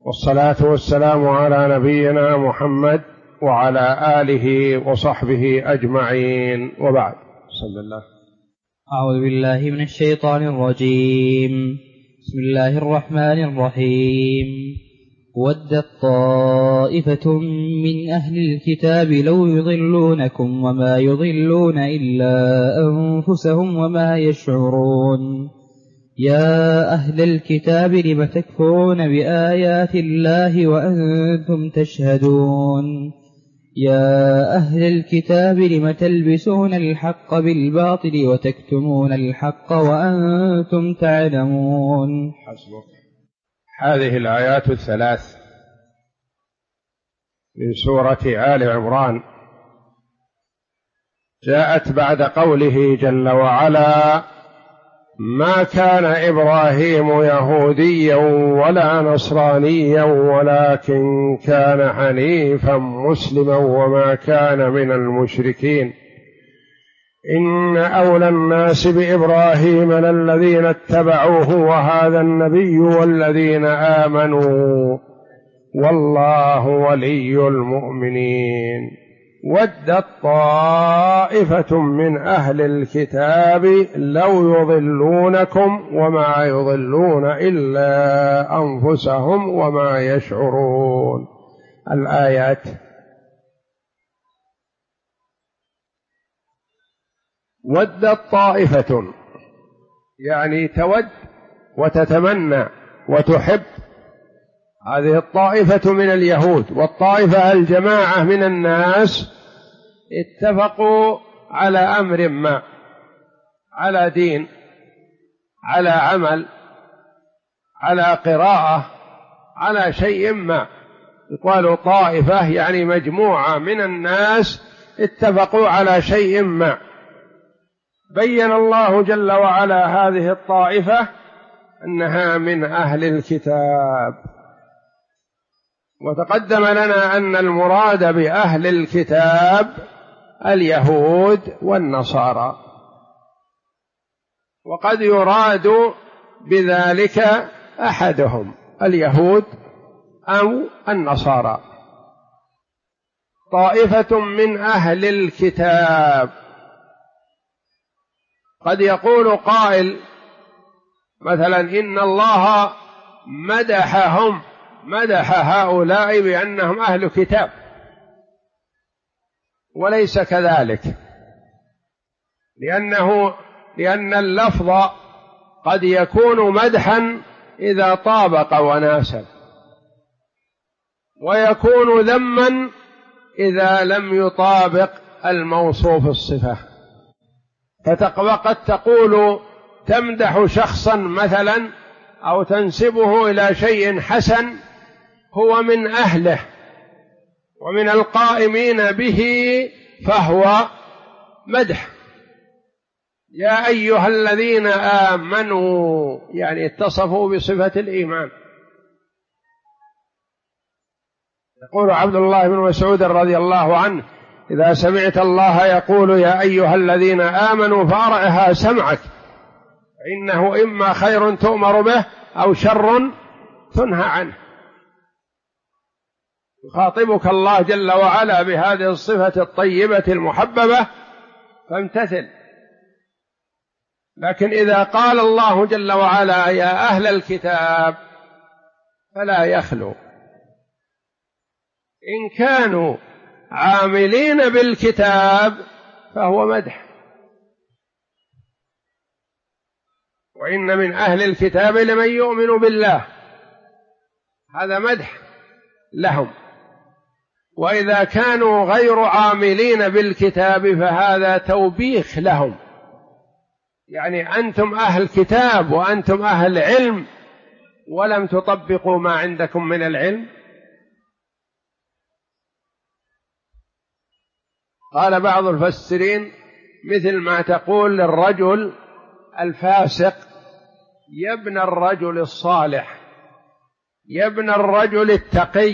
والصلاة والسلام على نبينا محمد وعلى آله وصحبه أجمعين، وبعد. صلى الله. أعوذ بالله من الشيطان الرجيم. بسم الله الرحمن الرحيم. ودت طائفة من أهل الكتاب لو يضلونكم وما يضلون إلا أنفسهم وما يشعرون. يا أهل الكتاب لم تكفرون بآيات الله وأنتم تشهدون. يا أهل الكتاب لم تلبسون الحق بالباطل وتكتمون الحق وأنتم تعلمون. حسبك. هذه الآيات الثلاث من سورة آل عمران جاءت بعد قوله جل وعلا: ما كان إبراهيم يهوديا ولا نصرانيا ولكن كان حنيفا مسلما وما كان من المشركين إن أولى الناس بإبراهيم للذين اتبعوه وهذا النبي والذين آمنوا والله ولي المؤمنين. ودت طائفة من أهل الكتاب لو يضلونكم وما يضلون إلا أنفسهم وما يشعرون. الآيات. ودت طائفة يعني تود وتتمنى وتحب. هذه الطائفة من اليهود، والطائفة الجماعة من الناس اتفقوا على أمر ما، على دين، على عمل، على قراءة، على شيء ما. يقال طائفة يعني مجموعة من الناس اتفقوا على شيء ما. بين الله جل وعلا هذه الطائفة أنها من أهل الكتاب، وتقدم لنا أن المراد بأهل الكتاب اليهود والنصارى، وقد يراد بذلك أحدهم اليهود أو النصارى. طائفة من أهل الكتاب. قد يقول قائل مثلا إن الله مدح هؤلاء بأنهم أهل كتاب، وليس كذلك، لأن اللفظ قد يكون مدحا إذا طابق وناسب، ويكون ذما إذا لم يطابق الموصوف الصفة. وقد تقول تمدح شخصا مثلا أو تنسبه إلى شيء حسن هو من أهله ومن القائمين به، فهو مدح. يا أيها الذين آمنوا يعني اتصفوا بصفة الإيمان. يقول عبد الله بن مسعود رضي الله عنه: إذا سمعت الله يقول يا أيها الذين آمنوا فأرعها سمعك، إنه إما خير تؤمر به أو شر تنهى عنه. يخاطبك الله جل وعلا بهذه الصفة الطيبة المحببة فامتثل. لكن إذا قال الله جل وعلا يا أهل الكتاب فلا يخلو، إن كانوا عاملين بالكتاب فهو مدح. وإن من أهل الكتاب لمن يؤمن بالله، هذا مدح لهم. وإذا كانوا غير عاملين بالكتاب فهذا توبيخ لهم، يعني أنتم أهل كتاب وأنتم أهل علم ولم تطبقوا ما عندكم من العلم. قال بعض المفسرين مثل ما تقول للرجل الفاسق يا ابن الرجل الصالح، يا ابن الرجل التقي،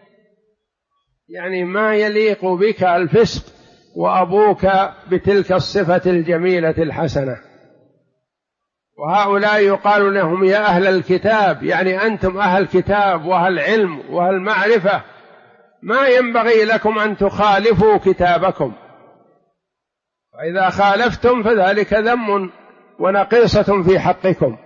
يعني ما يليق بك الفسق وأبوك بتلك الصفة الجميلة الحسنة. وهؤلاء يقال لهم يا أهل الكتاب، يعني أنتم أهل كتاب وأهل علم وأهل معرفة، ما ينبغي لكم أن تخالفوا كتابكم، فإذا خالفتم فذلك ذم ونقيصة في حقكم.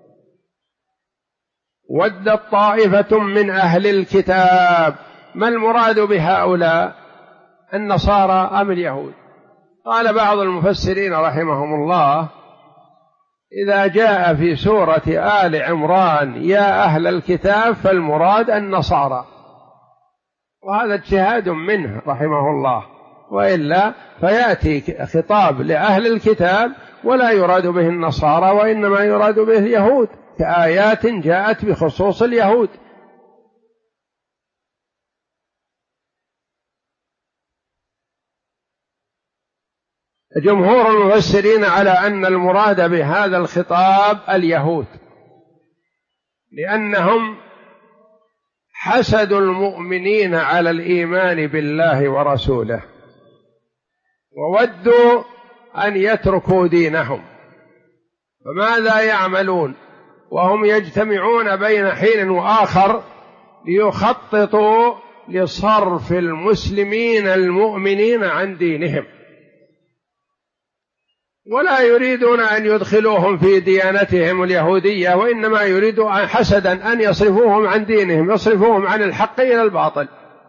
ودت طائفة من أهل الكتاب، ما المراد بهؤلاء؟ النصارى أم اليهود؟ قال بعض المفسرين رحمهم الله إذا جاء في سورة آل عمران يا أهل الكتاب فالمراد النصارى، وهذا اجتهاد منه رحمه الله، وإلا فيأتي خطاب لأهل الكتاب ولا يراد به النصارى وإنما يراد به اليهود، كآيات جاءت بخصوص اليهود. جمهور المفسرين على أن المراد بهذا الخطاب اليهود، لأنهم حسدوا المؤمنين على الإيمان بالله ورسوله، وودوا أن يتركوا دينهم، فماذا يعملون وهم يجتمعون بين حين وآخر ليخططوا لصرف المسلمين المؤمنين عن دينهم، ولا يريدون أن يدخلوهم في ديانتهم اليهودية، وإنما يريدون حسدا أن يصرفوهم عن دينهم، يصرفوهم عن الحق إلى الباطل.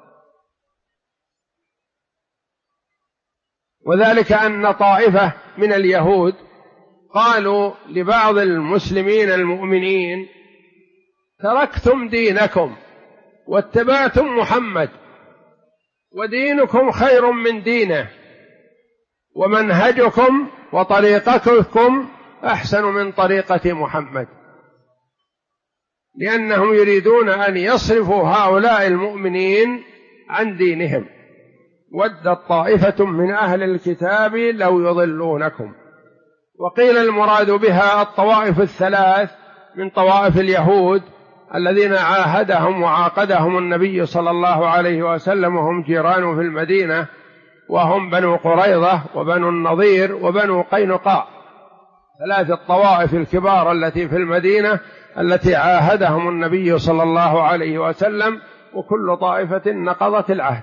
وذلك أن طائفة من اليهود قالوا لبعض المسلمين المؤمنين تركتم دينكم واتبعتم محمد، ودينكم خير من دينه، ومنهجكم وطريقتكم أحسن من طريقة محمد، لأنهم يريدون أن يصرفوا هؤلاء المؤمنين عن دينهم. ودت طائفة من أهل الكتاب لو يضلونكم. وقيل المراد بها الطوائف الثلاث من طوائف اليهود الذين عاهدهم وعاقدهم النبي صلى الله عليه وسلم، وهم جيران في المدينة، وهم بنو قريظة وبنو النضير وبنو قينقاع، ثلاث الطوائف الكبار التي في المدينة التي عاهدهم النبي صلى الله عليه وسلم، وكل طائفة نقضت العهد.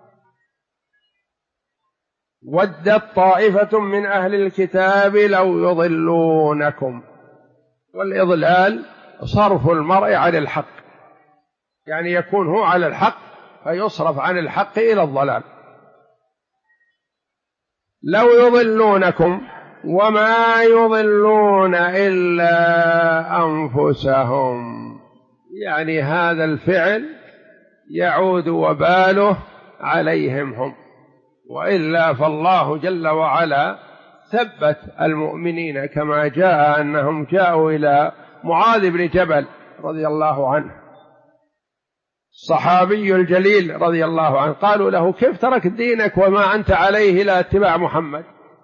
ودت طائفة من أهل الكتاب لو يضلونكم، والإضلال صرف المرء عن الحق، يعني يكون هو على الحق فيصرف عن الحق إلى الضلال. لو يضلونكم وما يضلون إلا أنفسهم، يعني هذا الفعل يعود وباله عليهم هم، وإلا فالله جل وعلا ثبت المؤمنين كما جاء أنهم جاءوا إلى معاذ بن جبل رضي الله عنه الصحابي الجليل رضي الله عنه، قالوا له كيف ترك دينك وما أنت عليه إلى اتباع محمد؟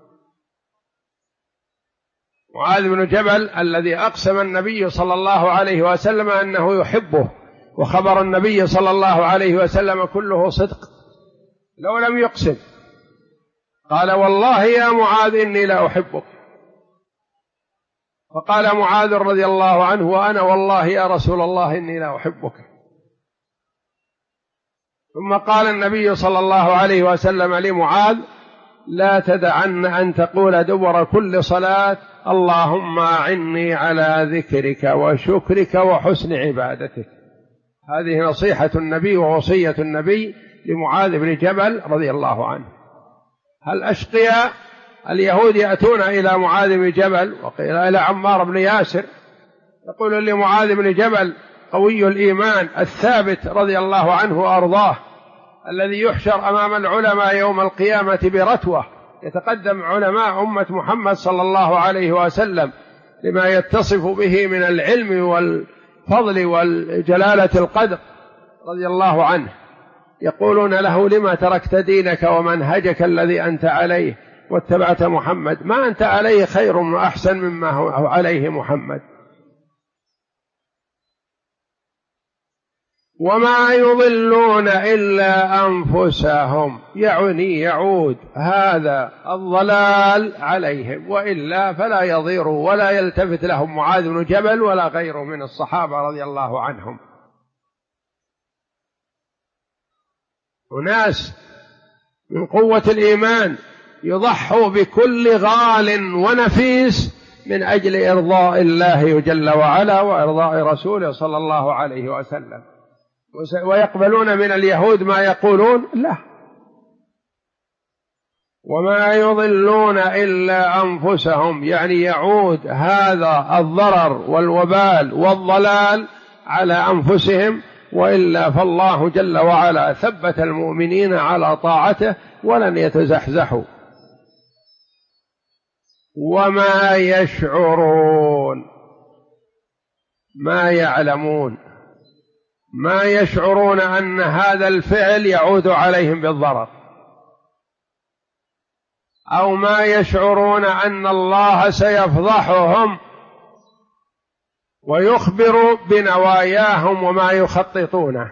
معاذ بن جبل الذي أقسم النبي صلى الله عليه وسلم أنه يحبه، وخبر النبي صلى الله عليه وسلم كله صدق لو لم يقسم، قال والله يا معاذ إني لا أحبك، فقال معاذ رضي الله عنه وأنا والله يا رسول الله إني لا أحبك. ثم قال النبي صلى الله عليه وسلم لمعاذ لا تدعن أن تقول دبر كل صلاة اللهم أعني على ذكرك وشكرك وحسن عبادتك. هذه نصيحة النبي ووصية النبي لمعاذ بن جبل رضي الله عنه. هل أشقياء اليهود يأتون إلى معاذ بن جبل وقيل إلى عمار بن ياسر، يقول لمعاذ بن جبل قوي الإيمان الثابت رضي الله عنه وأرضاه، الذي يحشر أمام العلماء يوم القيامة برتوة، يتقدم علماء أمة محمد صلى الله عليه وسلم لما يتصف به من العلم والفضل والجلالة القدر رضي الله عنه، يقولون له لما تركت دينك ومنهجك الذي أنت عليه واتبعت محمد؟ ما أنت عليه خير وأحسن مما هو عليه محمد. وما يضلون إلا أنفسهم، يعني يعود هذا الضلال عليهم، وإلا فلا يضيروا ولا يلتفت لهم معاذ بن جبل ولا غيره من الصحابة رضي الله عنهم. وناس من قوة الإيمان يضحوا بكل غال ونفيس من أجل إرضاء الله جل وعلا وإرضاء رسوله صلى الله عليه وسلم، ويقبلون من اليهود ما يقولون لا. وما يضلون إلا أنفسهم، يعني يعود هذا الضرر والوبال والضلال على أنفسهم، وإلا فالله جل وعلا ثبت المؤمنين على طاعته ولن يتزحزحوا. وما يشعرون، ما يعلمون، ما يشعرون أن هذا الفعل يعود عليهم بالضرر، أو ما يشعرون أن الله سيفضحهم ويخبر بنواياهم وما يخططونه،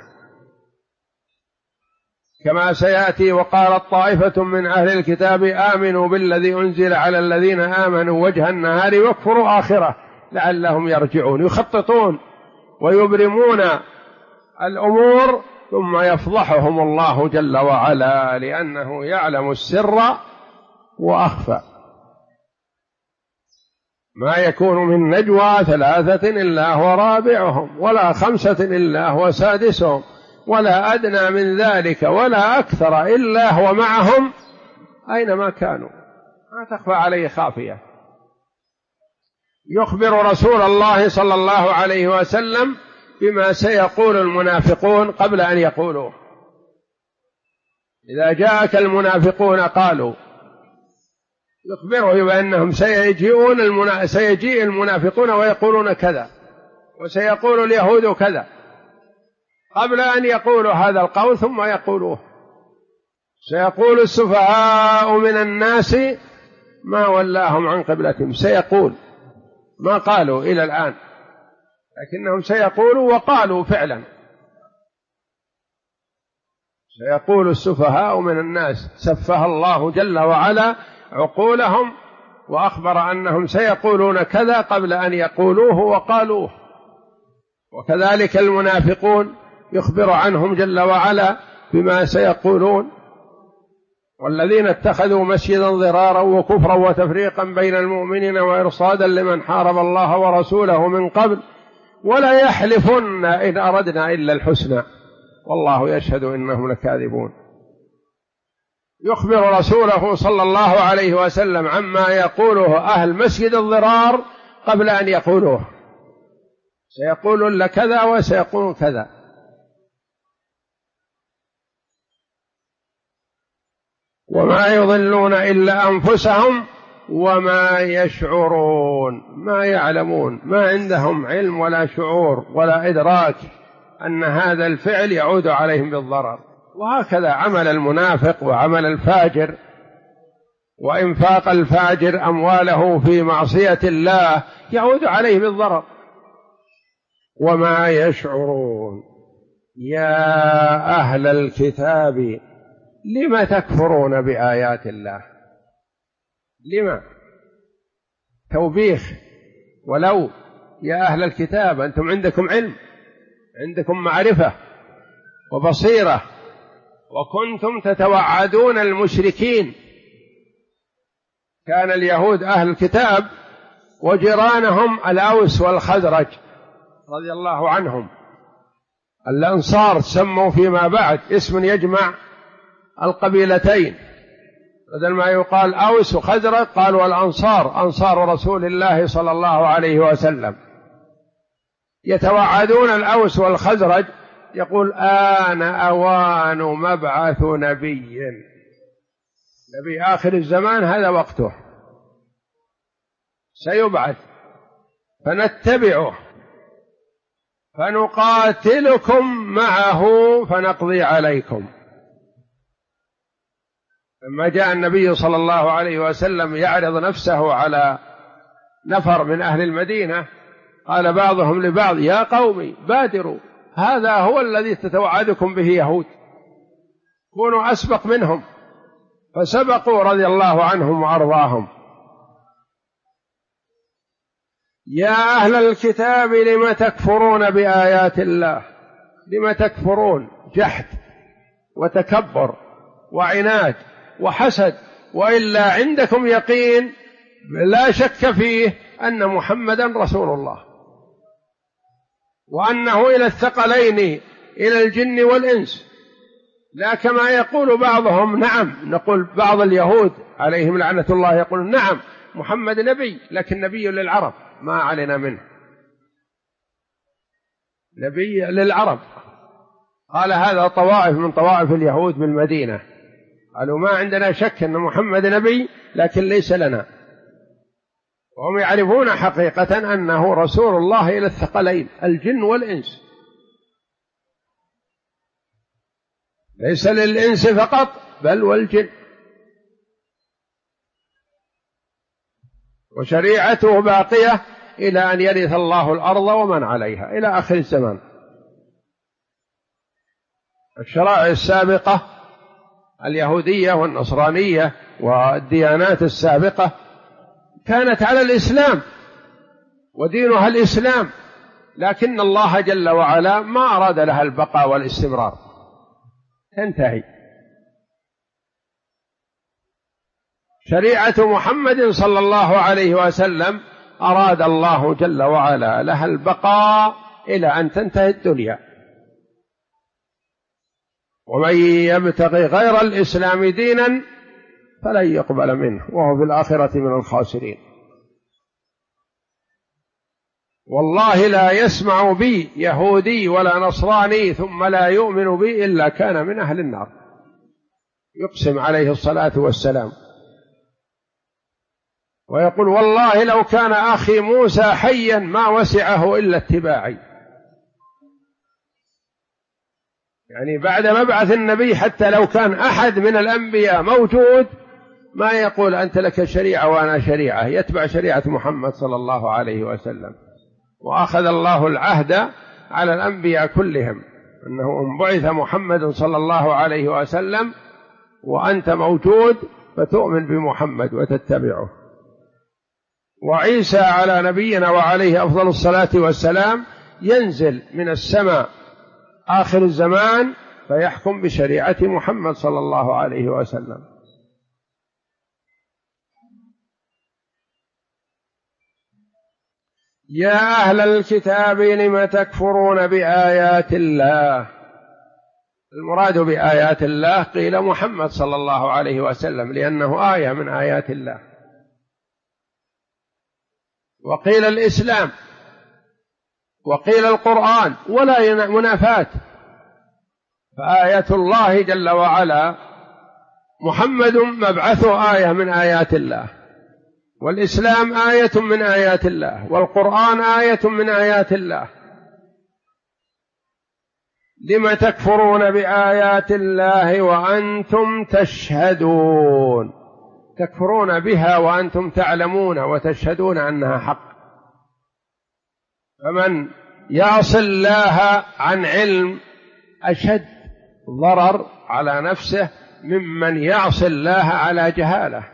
كما سيأتي: وقالت طائفة من أهل الكتاب آمنوا بالذي أنزل على الذين آمنوا وجه النهار واكفروا آخره لعلهم يرجعون. يخططون ويبرمون الأمور ثم يفضحهم الله جل وعلا، لأنه يعلم السر وأخفى. ما يكون من نجوى ثلاثة إلا هو رابعهم، ولا خمسة إلا هو سادسهم، ولا أدنى من ذلك ولا أكثر إلا هو معهم أينما كانوا، ما تخفى عليه خافية. يخبر رسول الله صلى الله عليه وسلم بما سيقول المنافقون قبل أن يقولوه. إذا جاءك المنافقون قالوا، يخبره بأنهم سيجيء المنافقون ويقولون كذا، وسيقول اليهود كذا، قبل أن يقولوا هذا القول ثم يقولوه. سيقول السفهاء من الناس ما ولاهم عن قبلتهم، سيقول ما قالوا إلى الآن، لكنهم سيقولوا وقالوا فعلا. سيقول السفهاء من الناس، سفه الله جل وعلا عقولهم وأخبر أنهم سيقولون كذا قبل أن يقولوه وقالوه. وكذلك المنافقون يخبر عنهم جل وعلا بما سيقولون: والذين اتخذوا مسجدا ضرارا وكفرا وتفريقا بين المؤمنين وإرصادا لمن حارب الله ورسوله من قبل ولا يحلفن إن أردنا إلا الحسنى والله يشهد إنهم لكاذبون. يخبر رسوله صلى الله عليه وسلم عما يقوله أهل مسجد الضرار قبل أن يقولوه، سيقولون لكذا وسيقولون كذا. وما يضلون إلا أنفسهم وما يشعرون، ما يعلمون، ما عندهم علم ولا شعور ولا إدراك أن هذا الفعل يعود عليهم بالضرر. وهكذا عمل المنافق وعمل الفاجر، وإنفاق الفاجر أمواله في معصية الله يعود عليه بالضرر. وما يشعرون. يا أهل الكتاب لم تكفرون بآيات الله؟ لما؟ توبيخ. ولو يا أهل الكتاب أنتم عندكم علم، عندكم معرفة وبصيرة، وكنتم تتوعدون المشركين. كان اليهود أهل الكتاب وجيرانهم الأوس والخزرج رضي الله عنهم، الأنصار سموا فيما بعد اسم يجمع القبيلتين، بدل ما يقال أوس وخزرج قالوا الأنصار، أنصار رسول الله صلى الله عليه وسلم. يتوعدون الأوس والخزرج، يقول آن أوان مبعث نبي آخر الزمان، هذا وقته سيبعث فنتبعه فنقاتلكم معه فنقضي عليكم. لما جاء النبي صلى الله عليه وسلم يعرض نفسه على نفر من أهل المدينة، قال بعضهم لبعض: يا قوم بادروا هذا هو الذي تتوعدكم به يهود، كونوا أسبق منهم، فسبقوا رضي الله عنهم وأرضاهم. يا أهل الكتاب لم تكفرون بآيات الله، لم تكفرون؟ جحد وتكبر وعناد وحسد، وإلا عندكم يقين لا شك فيه أن محمدا رسول الله، وأنه إلى الثقلين إلى الجن والإنس، لا كما يقول بعضهم. نعم، نقول بعض اليهود عليهم لعنة الله يقول نعم محمد نبي، لكن نبي للعرب ما علينا منه، نبي للعرب. قال هذا طوائف من طوائف اليهود بالمدينة، قالوا ما عندنا شك أن محمد نبي لكن ليس لنا، وهم يعرفون حقيقة أنه رسول الله إلى الثقلين الجن والإنس، ليس للإنس فقط بل والجن، وشريعته باقية إلى أن يرث الله الأرض ومن عليها إلى آخر الزمان. الشرائع السابقة اليهودية والنصرانية والديانات السابقة كانت على الإسلام ودينها الإسلام، لكن الله جل وعلا ما أراد لها البقاء والاستمرار، تنتهي. شريعة محمد صلى الله عليه وسلم أراد الله جل وعلا لها البقاء إلى أن تنتهي الدنيا، ومن يبتغي غير الإسلام دينا فلن يقبل منه وهو في الآخرة من الخاسرين. والله لا يسمع بي يهودي ولا نصراني ثم لا يؤمن بي إلا كان من أهل النار، يقسم عليه الصلاة والسلام، ويقول والله لو كان أخي موسى حيا ما وسعه إلا اتباعي. يعني بعد مبعث النبي حتى لو كان أحد من الأنبياء موجود ما يقول أنت لك شريعة وأنا شريعة، يتبع شريعة محمد صلى الله عليه وسلم. وأخذ الله العهد على الأنبياء كلهم أنه إن بعث محمد صلى الله عليه وسلم وأنت موجود فتؤمن بمحمد وتتبعه. وعيسى على نبينا وعليه أفضل الصلاة والسلام ينزل من السماء آخر الزمان فيحكم بشريعة محمد صلى الله عليه وسلم. يا أهل الكتاب لم تكفرون بآيات الله؟ المراد بآيات الله قيل محمد صلى الله عليه وسلم لأنه آية من آيات الله، وقيل الإسلام، وقيل القرآن، ولا منافاة. فآية الله جل وعلا محمد مبعثه آية من آيات الله، والإسلام آية من آيات الله، والقرآن آية من آيات الله. لم تكفرون بآيات الله وأنتم تشهدون؟ تكفرون بها وأنتم تعلمون وتشهدون أنها حق. فمن يعصي الله عن علم أشد ضرر على نفسه ممن يعصي الله على جهالة.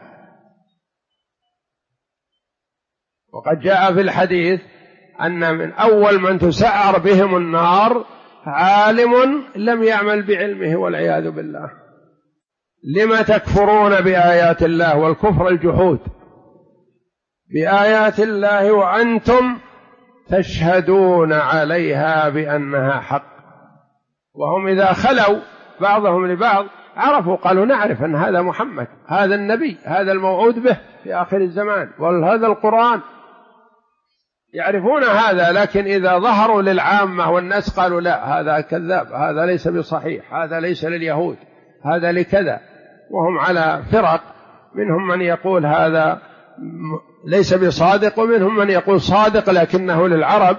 وقد جاء في الحديث أن من أول من تسعر بهم النار عالم لم يعمل بعلمه والعياذ بالله. لم تكفرون بآيات الله؟ والكفر الجحود بآيات الله وأنتم تشهدون عليها بأنها حق. وهم إذا خلوا بعضهم لبعض عرفوا، قالوا نعرف أن هذا محمد، هذا النبي، هذا الموعود به في آخر الزمان، وهذا القرآن، يعرفون هذا. لكن إذا ظهروا للعامة والناس قالوا لا هذا كذاب، هذا ليس بصحيح، هذا ليس لليهود، هذا لكذا، وهم على فرق، منهم من يقول هذا ليس بصادق، ومنهم من يقول صادق لكنه للعرب.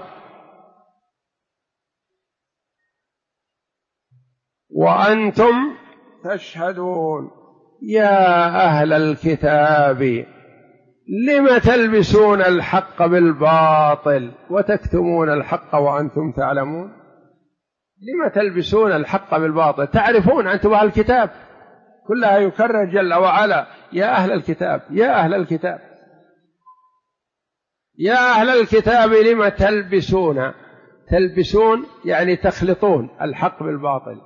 وأنتم تشهدون. يا أهل الكتاب لم تلبسون الحق بالباطل وتكتمون الحق وأنتم تعلمون؟ لم تلبسون الحق بالباطل تعرفون أنتم أهل الكتاب، كلها يكرر جل وعلا يا أهل الكتاب يا أهل الكتاب يا أهل الكتاب لم تلبسون، تلبسون يعني تخلطون الحق بالباطل.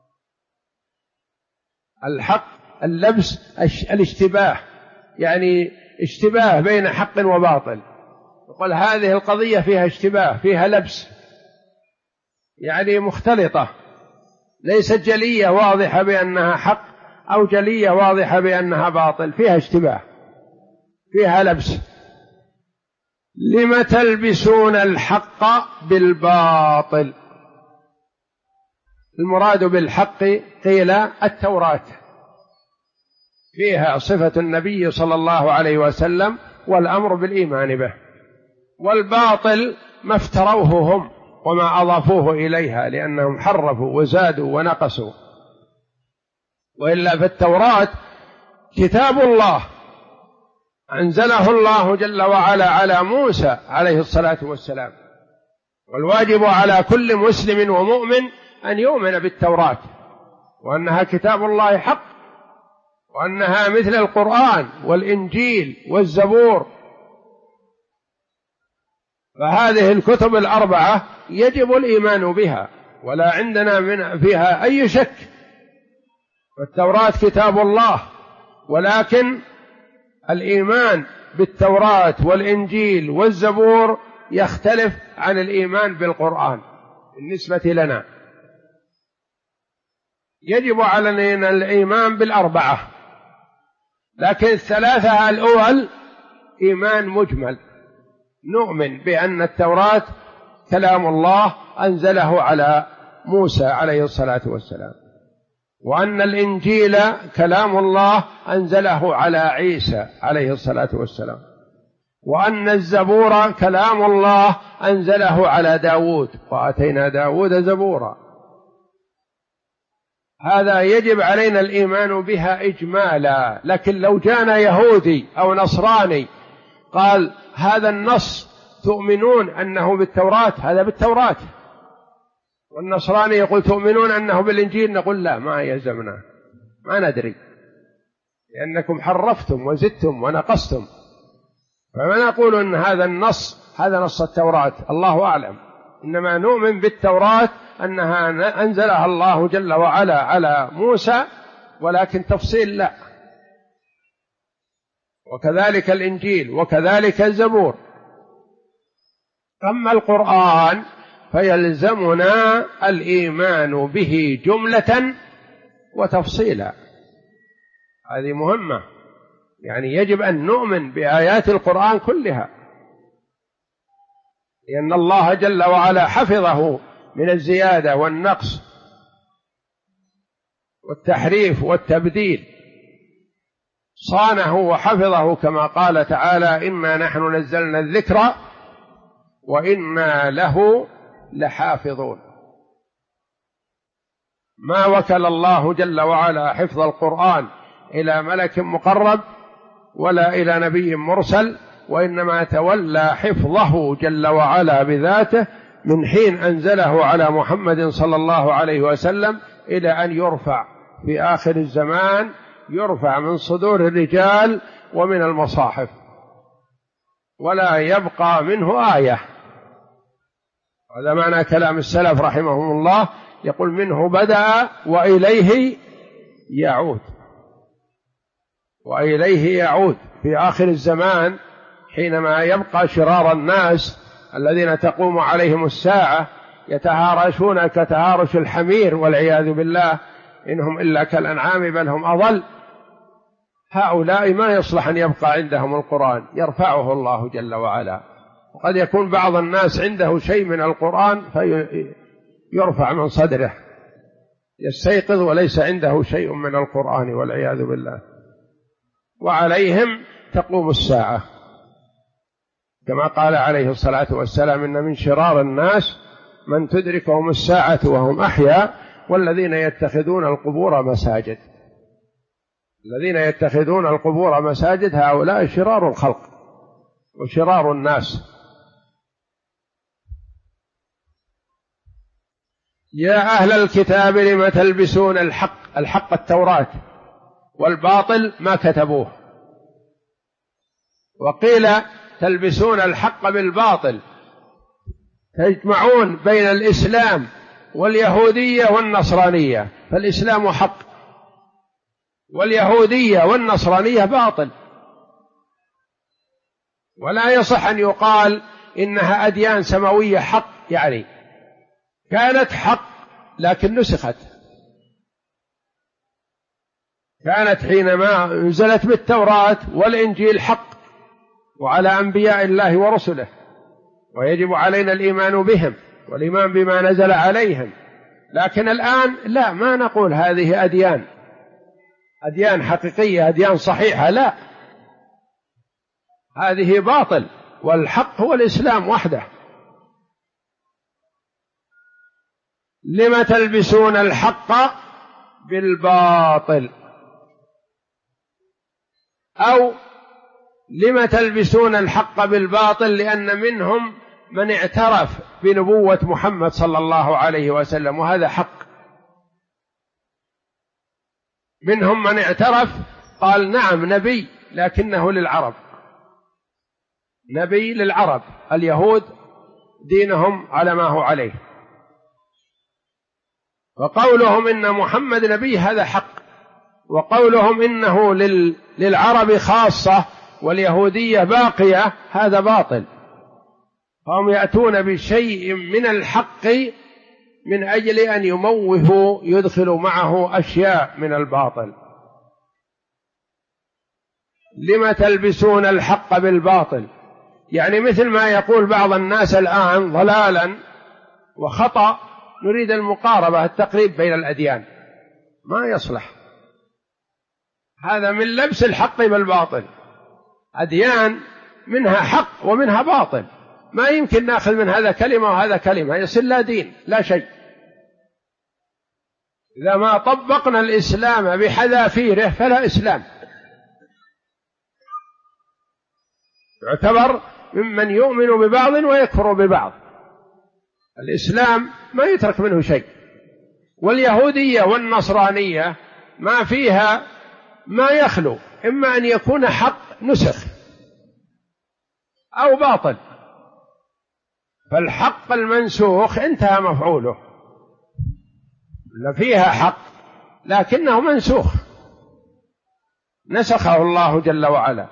الحق اللبس الاشتباه، يعني اشتباه بين حق وباطل، يقول هذه القضية فيها اشتباه فيها لبس، يعني مختلطة، ليست جلية واضحة بأنها حق أو جلية واضحة بأنها باطل، فيها اشتباه فيها لبس. لم تلبسون الحق بالباطل، المراد بالحق قيل التوراة، فيها صفة النبي صلى الله عليه وسلم والأمر بالإيمان به، والباطل ما افتروه هم وما أضافوه إليها لأنهم حرفوا وزادوا ونقصوا. وإلا في التوراة كتاب الله أنزله الله جل وعلا على موسى عليه الصلاة والسلام، والواجب على كل مسلم ومؤمن أن يؤمن بالتوراة وأنها كتاب الله حق، وأنها مثل القرآن والإنجيل والزبور. فهذه الكتب الأربعة يجب الإيمان بها ولا عندنا فيها أي شك. والتوراة كتاب الله، ولكن الإيمان بالتوراة والإنجيل والزبور يختلف عن الإيمان بالقرآن بالنسبة لنا. يجب علينا الإيمان بالأربعة، لكن الثلاثة الأول إيمان مجمل، نؤمن بأن التوراة كلام الله أنزله على موسى عليه الصلاة والسلام، وأن الإنجيل كلام الله أنزله على عيسى عليه الصلاة والسلام، وأن الزبور كلام الله أنزله على داود وآتينا داود زبورا. هذا يجب علينا الإيمان بها إجمالا. لكن لو جانا يهودي أو نصراني قال هذا النص تؤمنون أنه بالتوراة، هذا بالتوراة، والنصراني يقول تؤمنون أنه بالإنجيل، نقول لا ما يلزمنا، ما ندري، لأنكم حرفتم وزدتم ونقصتم، فما نقول أن هذا النص هذا نص التوراة، الله أعلم. إنما نؤمن بالتوراة أنها أنزلها الله جل وعلا على موسى، ولكن تفصيل لا، وكذلك الإنجيل وكذلك الزبور. أما القرآن فيلزمنا الإيمان به جملة وتفصيلا، هذه مهمة، يعني يجب أن نؤمن بآيات القرآن كلها، لأن الله جل وعلا حفظه من الزيادة والنقص والتحريف والتبديل، صانه وحفظه كما قال تعالى إنا نحن نزلنا الذكر وإنا له لحافظون. ما وكل الله جل وعلا حفظ القرآن إلى ملك مقرب ولا إلى نبي مرسل، وإنما تولى حفظه جل وعلا بذاته من حين أنزله على محمد صلى الله عليه وسلم إلى أن يرفع في آخر الزمان، يرفع من صدور الرجال ومن المصاحف ولا يبقى منه آية. هذا معنى كلام السلف رحمهم الله، يقول منه بدأ وإليه يعود، وإليه يعود في آخر الزمان حينما يبقى شرار الناس الذين تقوم عليهم الساعة يتهارشون كتهارش الحمير والعياذ بالله، إنهم إلا كالأنعام بل هم أضل. هؤلاء ما يصلح أن يبقى عندهم القرآن، يرفعه الله جل وعلا. وقد يكون بعض الناس عنده شيء من القرآن فيرفع من صدره، يستيقظ وليس عنده شيء من القرآن والعياذ بالله، وعليهم تقوم الساعة كما قال عليه الصلاة والسلام إن من شرار الناس من تدركهم الساعة وهم أحياء والذين يتخذون القبور مساجد. الذين يتخذون القبور مساجد هؤلاء شرار الخلق وشرار الناس. يا أهل الكتاب لم تلبسون الحق التوراة والباطل ما كتبوه. وقيل تلبسون الحق بالباطل، تجمعون بين الإسلام واليهودية والنصرانية، فالإسلام حق واليهودية والنصرانية باطل. ولا يصح أن يقال إنها أديان سماوية حق، يعني كانت حق لكن نسخت. كانت حينما نزلت بالتوراة والإنجيل حق وعلى أنبياء الله ورسله، ويجب علينا الإيمان بهم والإيمان بما نزل عليهم. لكن الآن لا، ما نقول هذه أديان حقيقية، أديان صحيحة، لا، هذه باطل، والحق هو الإسلام وحده. لم تلبسون الحق بالباطل، أو لم تلبسون الحق بالباطل لأن منهم من اعترف بنبوة محمد صلى الله عليه وسلم، وهذا حق. منهم من اعترف قال نعم نبي، لكنه للعرب، نبي للعرب، اليهود دينهم على ما هو عليه. وقولهم إن محمد نبي هذا حق، وقولهم إنه للعرب خاصة واليهودية باقية هذا باطل. هم يأتون بشيء من الحق من أجل أن يموهوا، يدخلوا معه أشياء من الباطل. لم تلبسون الحق بالباطل، يعني مثل ما يقول بعض الناس الآن ضلالا وخطأ، نريد المقاربة، التقريب بين الأديان، ما يصلح. هذا من لبس الحق بالباطل. أديان منها حق ومنها باطل، ما يمكن نأخذ من هذا كلمة وهذا كلمة، يصير لا دين لا شيء. إذا ما طبقنا الإسلام بحذافيره فلا إسلام، يعتبر ممن يؤمن ببعض ويكفر ببعض. الإسلام ما يترك منه شيء. واليهودية والنصرانية ما فيها ما يخلو إما أن يكون حق نسخ أو باطل، فالحق المنسوخ انتهى مفعوله، فيها حق لكنه منسوخ، نسخه الله جل وعلا.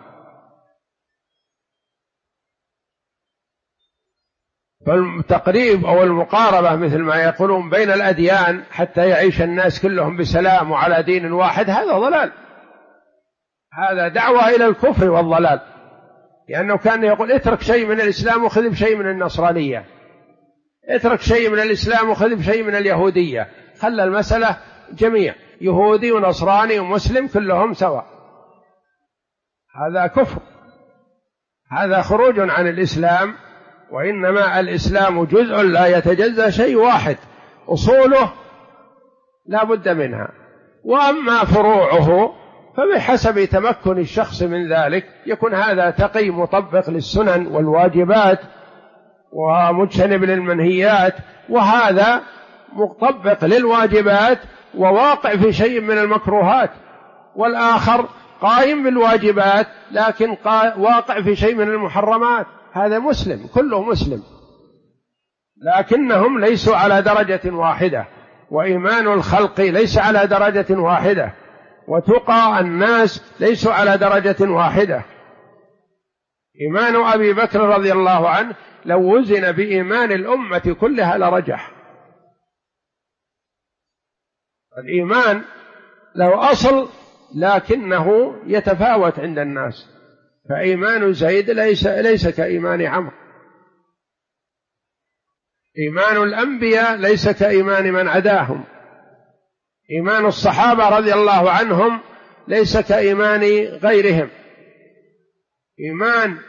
فالتقريب أو المقاربة مثل ما يقولون بين الأديان حتى يعيش الناس كلهم بسلام وعلى دين واحد، هذا ضلال، هذا دعوة إلى الكفر والضلال. لأنه كان يقول اترك شيء من الإسلام وخذ بشيء من النصرانية، اترك شيء من الإسلام وخذ بشيء من اليهودية، خلى المسألة جميع يهودي ونصراني ومسلم كلهم سواء. هذا كفر، هذا خروج عن الإسلام. وإنما الإسلام جزء لا يتجزأ، شيء واحد أصوله لا بد منها، وأما فروعه فبحسب تمكن الشخص من ذلك يكون هذا تقي مطبق للسنن والواجبات ومجتنب للمنهيات، وهذا مطبق للواجبات وواقع في شيء من المكروهات، والآخر قائم بالواجبات لكن واقع في شيء من المحرمات. هذا مسلم، كله مسلم، لكنهم ليسوا على درجة واحدة، وإيمان الخلق ليس على درجة واحدة، وتقى الناس ليسوا على درجة واحدة. إيمان أبي بكر رضي الله عنه لو وزن بإيمان الأمة كلها لرجح. الإيمان له أصل لكنه يتفاوت عند الناس، فإيمان زيد ليس كإيمان عمرو، إيمان الأنبياء ليس كإيمان من عداهم، إيمان الصحابة رضي الله عنهم ليس كإيمان غيرهم، إيمان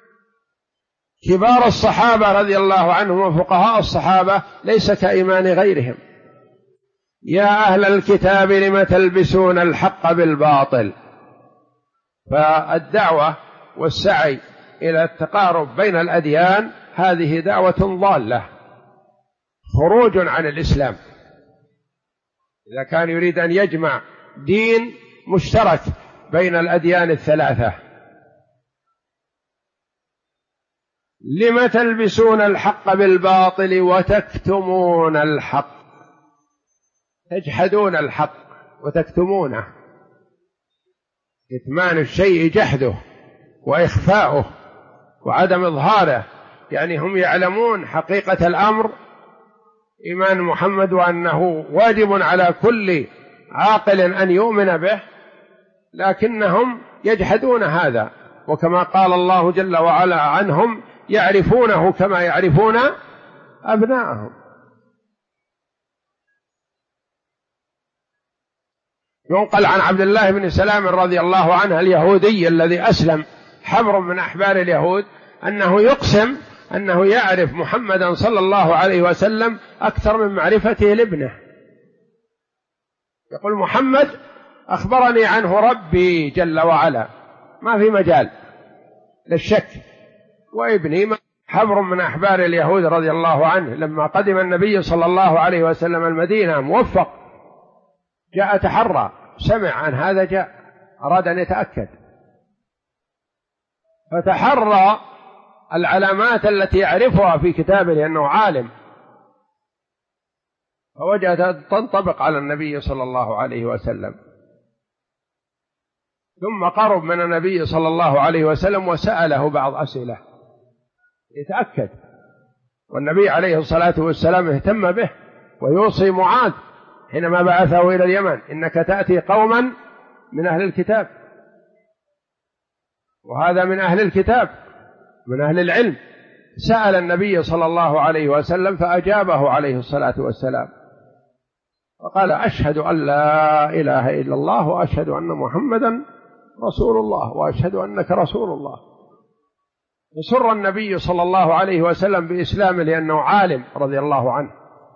كبار الصحابة رضي الله عنهم وفقهاء الصحابة ليس كإيمان غيرهم. يا أهل الكتاب لم تلبسون الحق بالباطل. فالدعوة والسعي إلى التقارب بين الأديان هذه دعوة ضالة خروج عن الإسلام. إذا كان يريد أن يجمع دين مشترك بين الأديان الثلاثة. لم تلبسون الحق بالباطل وتكتمون الحق، تجحدون الحق وتكتمونه. كتمان الشيء جحده وإخفاؤه وعدم إظهاره، يعني هم يعلمون حقيقة الأمر إيمان محمد وأنه واجب على كل عاقل أن يؤمن به، لكنهم يجحدون هذا. وكما قال الله جل وعلا عنهم يعرفونه كما يعرفون أبناءهم. ينقل عن عبد الله بن سلام رضي الله عنه اليهودي الذي أسلم، حبر من أحبار اليهود، أنه يقسم أنه يعرف محمدا صلى الله عليه وسلم أكثر من معرفته لابنه. يقول محمد أخبرني عنه ربي جل وعلا، ما في مجال للشك. وابني حبر من أحبار اليهود رضي الله عنه لما قدم النبي صلى الله عليه وسلم المدينة موفق، جاء تحرى، سمع عن هذا، جاء أراد أن يتأكد، فتحرى العلامات التي يعرفها في كتابه لأنه عالم، فوجدها تنطبق على النبي صلى الله عليه وسلم. ثم قرب من النبي صلى الله عليه وسلم وسأله بعض أسئلة يتأكد، والنبي عليه الصلاة والسلام اهتم به ويوصي معاذ حينما بعثه إلى اليمن: إنك تأتي قوما من أهل الكتاب، وهذا من أهل الكتاب من أهل العلم. سأل النبي صلى الله عليه وسلم فأجابه عليه الصلاة والسلام وقال: أشهد أن لا إله إلا الله وأشهد أن محمدا رسول الله وأشهد أنك رسول الله. وسر النبي صلى الله عليه وسلم بإسلامه لأنه عالم رضي الله عنه،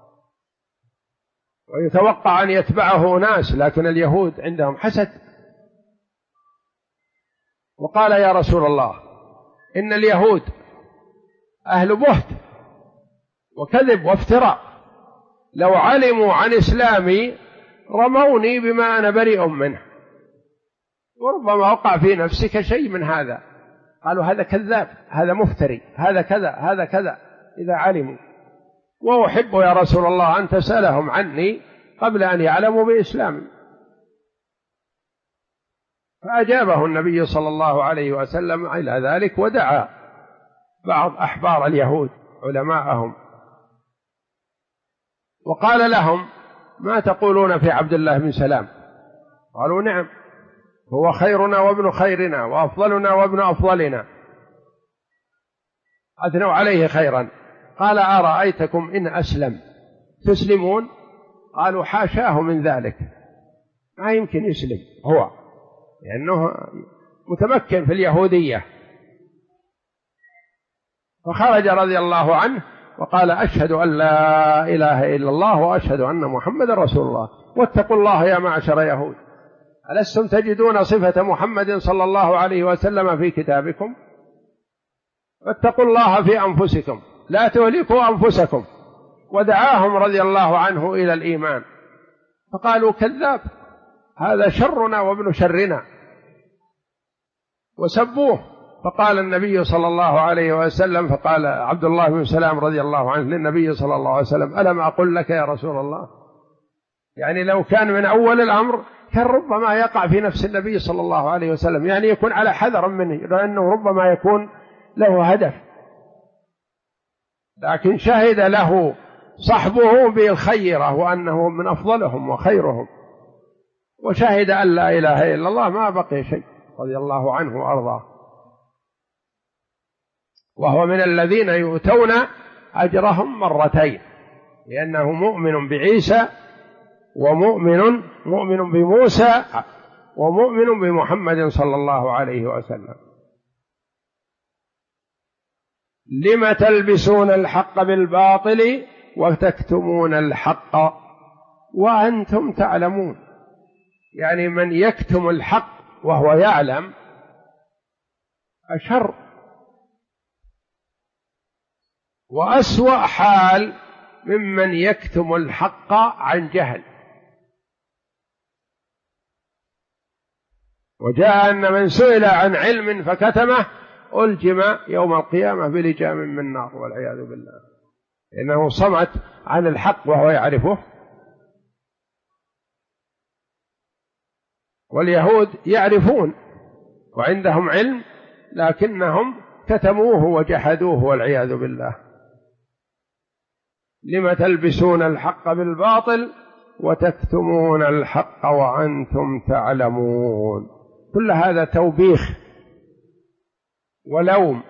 ويتوقع أن يتبعه ناس، لكن اليهود عندهم حسد. وقال: يا رسول الله، إن اليهود أهل بهت وكذب وافتراء، لو علموا عن إسلامي رموني بما أنا بريء منه، وربما وقع في نفسك شيء من هذا. قالوا: هذا كذاب، هذا مفتري، هذا كذا، هذا كذا، إذا علموا. وأحب يا رسول الله أن تسألهم عني قبل أن يعلموا بإسلامي. فأجابه النبي صلى الله عليه وسلم إلى ذلك، ودعا بعض أحبار اليهود علماءهم وقال لهم: ما تقولون في عبد الله بن سلام؟ قالوا: نعم، هو خيرنا وابن خيرنا وأفضلنا وابن أفضلنا، أثنوا عليه خيرا. قال: أرأيتكم إن أسلم تسلمون؟ قالوا: حاشاه من ذلك، ما يمكن يسلم هو، لأنه متمكن في اليهودية. فخرج رضي الله عنه وقال: أشهد أن لا إله إلا الله وأشهد أن محمد رسول الله. واتقوا الله يا معشر يهود، ألستم تجدون صفة محمد صلى الله عليه وسلم في كتابكم؟ واتقوا الله في أنفسكم لا تهلكوا أنفسكم. ودعاهم رضي الله عنه إلى الإيمان، فقالوا: كذاب، هذا شرنا وابن شرنا، وسبوه. فقال النبي صلى الله عليه وسلم، فقال عبد الله بن سلام رضي الله عنه للنبي صلى الله عليه وسلم: ألم أقل لك يا رسول الله؟ يعني لو كان من أول الأمر كان ربما يقع في نفس النبي صلى الله عليه وسلم، يعني يكون على حذر منه، لأنه ربما يكون له هدف. لكن شهد له صحبه بالخيرة وأنه من أفضلهم وخيرهم، وشهد أن لا إله إلا الله، ما بقي شيء رضي الله عنه وأرضاه. وهو من الذين يؤتون أجرهم مرتين، لأنه مؤمن بعيسى ومؤمن بموسى ومؤمن بمحمد صلى الله عليه وسلم. لم تلبسون الحق بالباطل وتكتمون الحق وأنتم تعلمون. يعني من يكتم الحق وهو يعلم أشر وأسوأ حال ممن يكتم الحق عن جهل. وجاء أن من سئل عن علم فكتمه ألجم يوم القيامة بلجام من نار والعياذ بالله، إنه صمت عن الحق وهو يعرفه. واليهود يعرفون وعندهم علم لكنهم كتموه وجحدوه والعياذ بالله. لم تلبسون الحق بالباطل وتكتمون الحق وأنتم تعلمون. كل هذا توبيخ ولوم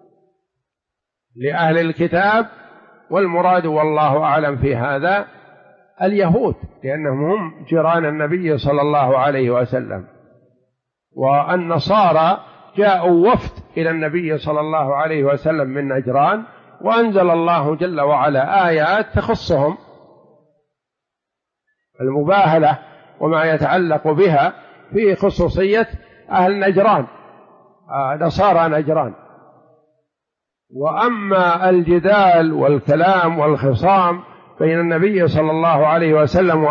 لأهل الكتاب، والمراد والله أعلم في هذا اليهود، لأنهم هم جيران النبي صلى الله عليه وسلم. والنصارى جاءوا وفد إلى النبي صلى الله عليه وسلم من نجران، وأنزل الله جل وعلا آيات تخصهم، المباهلة وما يتعلق بها في خصوصية أهل نجران، نصارى نجران. وأما الجدال والكلام والخصام بين النبي صلى الله عليه وسلم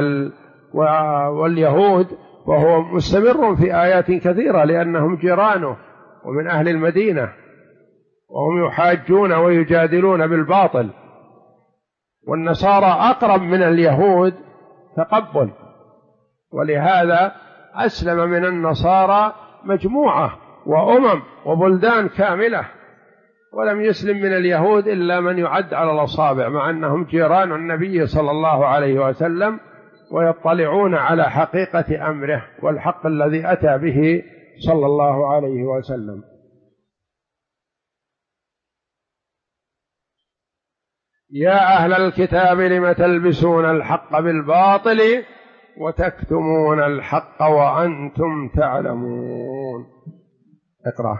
واليهود وهو مستمر في آيات كثيرة، لأنهم جيرانه ومن أهل المدينة، وهم يحاجون ويجادلون بالباطل. والنصارى أقرب من اليهود تقبل، ولهذا أسلم من النصارى مجموعة وأمم وبلدان كاملة، ولم يسلم من اليهود إلا من يعد على الأصابع، مع أنهم جيران النبي صلى الله عليه وسلم ويطلعون على حقيقة أمره والحق الذي أتى به صلى الله عليه وسلم. يا أهل الكتاب لم تلبسون الحق بالباطل وتكتمون الحق وأنتم تعلمون. اقرأ.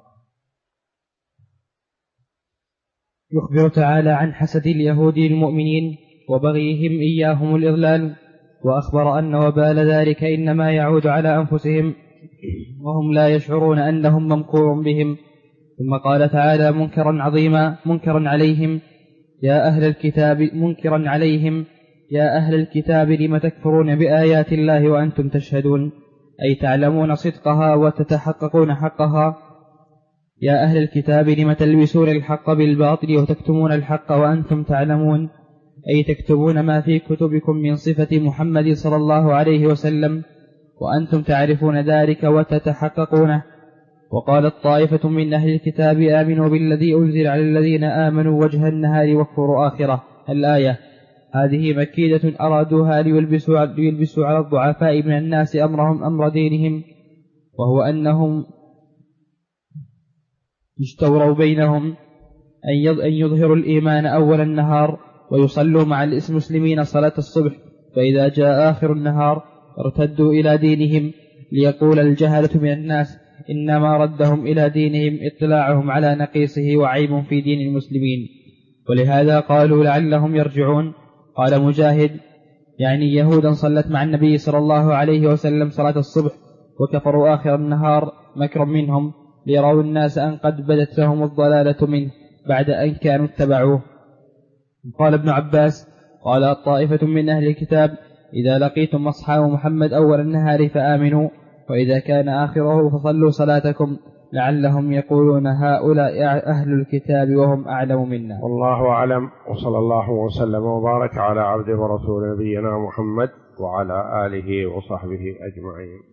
يخبر تعالى عن حسد اليهود للمؤمنين وبغيهم إياهم الإضلال، وأخبر أن وبال ذلك إنما يعود على أنفسهم وهم لا يشعرون أنهم ممكور بهم. ثم قال تعالى منكرا عليهم يا أهل الكتاب لم تكفرون بآيات الله وأنتم تشهدون، أي تعلمون صدقها وتتحققون حقها. يا أهل الكتاب لم تلبسون الحق بالباطل وتكتمون الحق وأنتم تعلمون، أي تكتبون ما في كتبكم من صفة محمد صلى الله عليه وسلم وأنتم تعرفون ذلك وتتحققونه. وقالت طائفة من أهل الكتاب آمنوا بالذي أنزل على الذين آمنوا وجه النهار واكفروا آخره. الآية هذه مكيدة أرادوها ليلبسوا على الضعفاء من الناس أمرهم أمر دينهم، وهو أنهم اشتوروا بينهم أن يظهروا الإيمان أول النهار ويصلوا مع المسلمين صلاة الصبح، فإذا جاء آخر النهار ارتدوا إلى دينهم، ليقول الجهلة من الناس إنما ردهم إلى دينهم اطلاعهم على نقيصه وعيب في دين المسلمين، ولهذا قالوا لعلهم يرجعون. قال مجاهد يعني يهودا صلت مع النبي صلى الله عليه وسلم صلاة الصبح وكفروا آخر النهار مكر منهم، ليروا الناس أن قد بدت لهم الضلالة منه بعد أن كانوا اتبعوه. قال ابن عباس قال طائفة من أهل الكتاب إذا لقيتم أصحاب محمد أول النهار فآمنوا، وإذا كان آخره فصلوا صلاتكم، لعلهم يقولون هؤلاء أهل الكتاب وهم أعلم منا. والله أعلم، وصلى الله وسلم وبارك على عبده ورسول نبينا محمد وعلى آله وصحبه أجمعين.